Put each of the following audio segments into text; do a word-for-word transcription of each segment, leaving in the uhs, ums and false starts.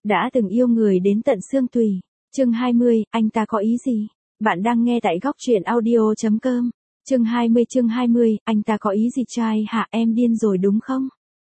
Đã từng yêu người đến tận xương tùy. Chương hai mươi, anh ta có ý gì? Bạn đang nghe tại góc truyện audio.com. Chương hai mươi chương hai mươi, anh ta có ý gì trai hả, em điên rồi đúng không?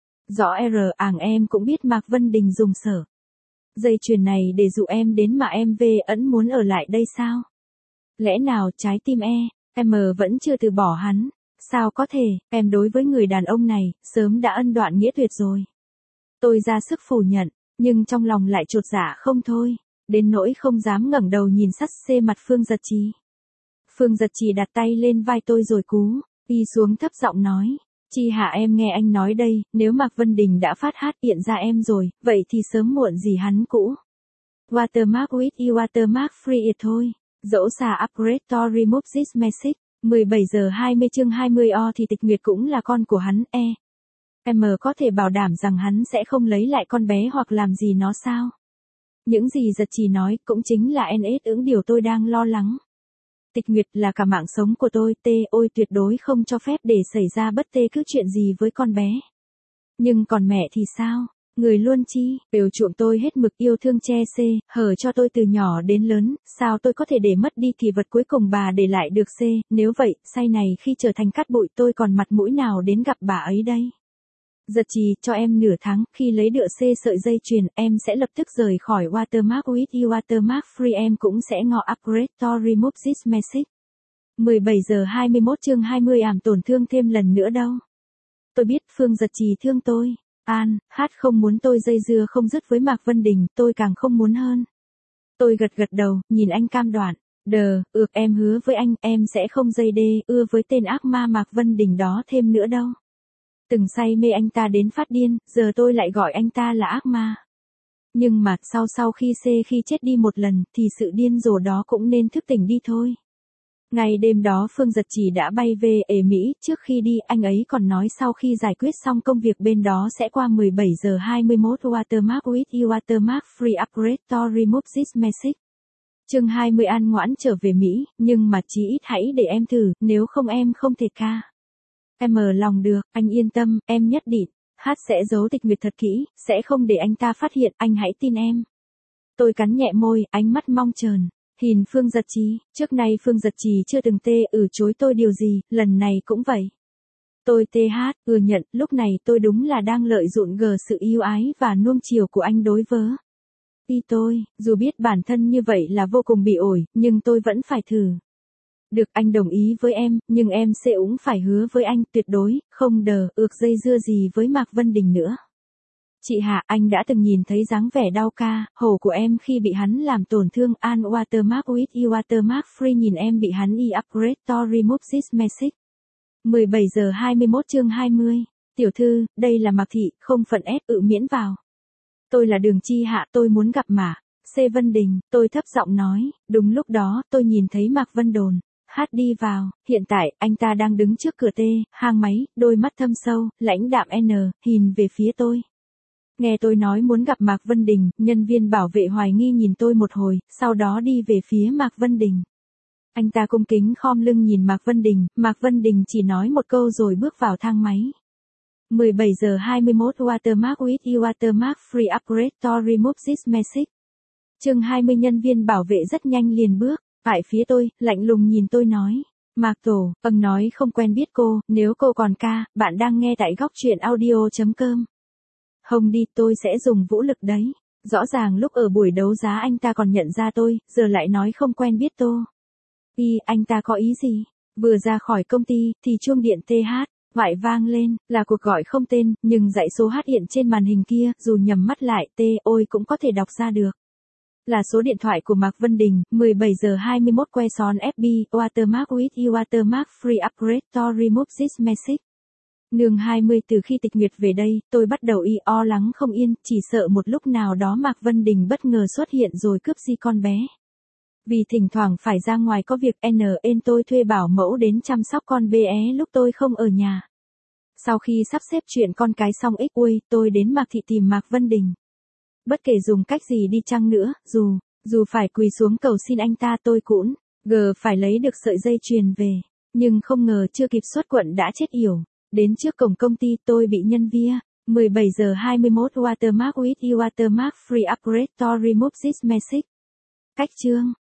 Rõ R ảng em cũng biết Mạc Vân Đình dùng sở dây chuyền này để dụ em đến mà em về ẩn muốn ở lại đây sao? Lẽ nào trái tim e, em vẫn chưa từ bỏ hắn? Sao có thể, em đối với người đàn ông này, sớm đã ân đoạn nghĩa tuyệt rồi. Tôi ra sức phủ nhận, nhưng trong lòng lại chột dạ không thôi, đến nỗi không dám ngẩng đầu nhìn sắt xê mặt Phương Giật Trì. Phương Giật Trì đặt tay lên vai tôi rồi cú, y xuống thấp giọng nói, Chi hạ em nghe anh nói đây, nếu Mạc Vân Đình đã phát hát hiện ra em rồi, vậy thì sớm muộn gì hắn cũ. Watermark with you watermark free it thôi. Dẫu xà upgrade to remove this message. mười bảy giờ hai mươi chương hai mươi o thì Tịch Nguyệt cũng là con của hắn, e. Em có thể bảo đảm rằng hắn sẽ không lấy lại con bé hoặc làm gì nó sao? Những gì Giật Trì nói cũng chính là en ét ứng điều tôi đang lo lắng. Tịch Nguyệt là cả mạng sống của tôi, tê ôi tuyệt đối không cho phép để xảy ra bất tê cứ chuyện gì với con bé. Nhưng còn mẹ thì sao? Người luôn chi, đều chuộng tôi hết mực yêu thương che xê, hở cho tôi từ nhỏ đến lớn, sao tôi có thể để mất đi kỳ vật cuối cùng bà để lại được xê, nếu vậy, say này khi trở thành cát bụi tôi còn mặt mũi nào đến gặp bà ấy đây. Giật Trì, cho em nửa tháng, khi lấy được xê sợi dây chuyền, em sẽ lập tức rời khỏi Watermark with you watermark free em cũng sẽ ngỏ upgrade to remove this message. mười bảy giờ hai mươi mốt chương hai mươi ảm tổn thương thêm lần nữa đâu. Tôi biết Phương Giật Trì thương tôi. An, hát không muốn tôi dây dưa không dứt với Mạc Vân Đình, tôi càng không muốn hơn. Tôi gật gật đầu, nhìn anh cam đoan. Đờ, ược em hứa với anh, em sẽ không dây đê, ưa với tên ác ma Mạc Vân Đình đó thêm nữa đâu. Từng say mê anh ta đến phát điên, giờ tôi lại gọi anh ta là ác ma. Nhưng mà, sau sau khi C khi chết đi một lần, thì sự điên rồ đó cũng nên thức tỉnh đi thôi. Ngày đêm đó Phương Giật Trì đã bay về ề Mỹ, trước khi đi anh ấy còn nói sau khi giải quyết xong công việc bên đó sẽ qua mười bảy giờ hai mươi mốt Watermark with you watermark free upgrade to remove this message. Chương hai mươi An ngoãn trở về Mỹ, nhưng mà chí ít hãy để em thử, nếu không em không thể ca. Em mở lòng được, anh yên tâm, em nhất định, hát sẽ giấu Tịch Nguyệt thật kỹ, sẽ không để anh ta phát hiện, anh hãy tin em. Tôi cắn nhẹ môi, ánh mắt mong trờn. Nhìn Phương Giật Trì, trước nay Phương Giật Trì chưa từng tê ử chối tôi điều gì, lần này cũng vậy. Tôi tê hát, ừa nhận, lúc này tôi đúng là đang lợi dụng gờ sự yêu ái và nuông chiều của anh đối với y tôi, dù biết bản thân như vậy là vô cùng bị ổi, nhưng tôi vẫn phải thử. Được, anh đồng ý với em, nhưng em sẽ cũng phải hứa với anh tuyệt đối, không đờ, ược dây dưa gì với Mạc Vân Đình nữa. Chị Hạ, anh đã từng nhìn thấy dáng vẻ đau ca, hổ của em khi bị hắn làm tổn thương. An Watermark with you watermark free nhìn em bị hắn y upgrade to remove this message. mười bảy giờ hai mươi mốt chương hai mươi. Tiểu thư, đây là Mạc Thị, không phận ép ự miễn vào. Tôi là Đường Chi Hạ, tôi muốn gặp Mạc C. Vân Đình, tôi thấp giọng nói. Đúng lúc đó, tôi nhìn thấy Mạc Vân Đồn hát đi vào, hiện tại, anh ta đang đứng trước cửa tê, hang máy, đôi mắt thâm sâu, lãnh đạm N, nhìn về phía tôi. Nghe tôi nói muốn gặp Mạc Vân Đình, nhân viên bảo vệ hoài nghi nhìn tôi một hồi, sau đó đi về phía Mạc Vân Đình. Anh ta cung kính khom lưng nhìn Mạc Vân Đình, Mạc Vân Đình chỉ nói một câu rồi bước vào thang máy. mười bảy giờ hai mươi mốt Watermark with you watermark free upgrade to remove this message. Chương hai mươi nhân viên bảo vệ rất nhanh liền bước, tại phía tôi, lạnh lùng nhìn tôi nói. Mạc Tổ, âng nói không quen biết cô, nếu cô còn ca, bạn đang nghe tại góc truyện audio.com. Hồng đi, tôi sẽ dùng vũ lực đấy. Rõ ràng lúc ở buổi đấu giá anh ta còn nhận ra tôi, giờ lại nói không quen biết tôi. Y, anh ta có ý gì? Vừa ra khỏi công ty, thì chuông điện tê hát, ngoại vang lên, là cuộc gọi không tên, nhưng dãy số hát hiện trên màn hình kia, dù nhắm mắt lại, tê, ôi cũng có thể đọc ra được. Là số điện thoại của Mạc Vân Đình, mười bảy giờ hai mươi mốt que son ép bê, Watermark with you watermark free upgrade to remove this message. Nương hai mươi từ khi Tịch Nguyệt về đây, tôi bắt đầu y o lắng không yên, chỉ sợ một lúc nào đó Mạc Vân Đình bất ngờ xuất hiện rồi cướp di con bé. Vì thỉnh thoảng phải ra ngoài có việc N nên tôi thuê bảo mẫu đến chăm sóc con bé lúc tôi không ở nhà. Sau khi sắp xếp chuyện con cái xong ích ui, tôi đến Mạc Thị tìm Mạc Vân Đình. Bất kể dùng cách gì đi chăng nữa, dù, dù phải quỳ xuống cầu xin anh ta tôi cũng, gờ phải lấy được sợi dây chuyền về. Nhưng không ngờ chưa kịp xuất quận đã chết yểu. Đến trước cổng công ty tôi bị nhân viên mười bảy giờ hai mươi mốt Watermark with e Watermark free upgrade to remove this message. Cách chương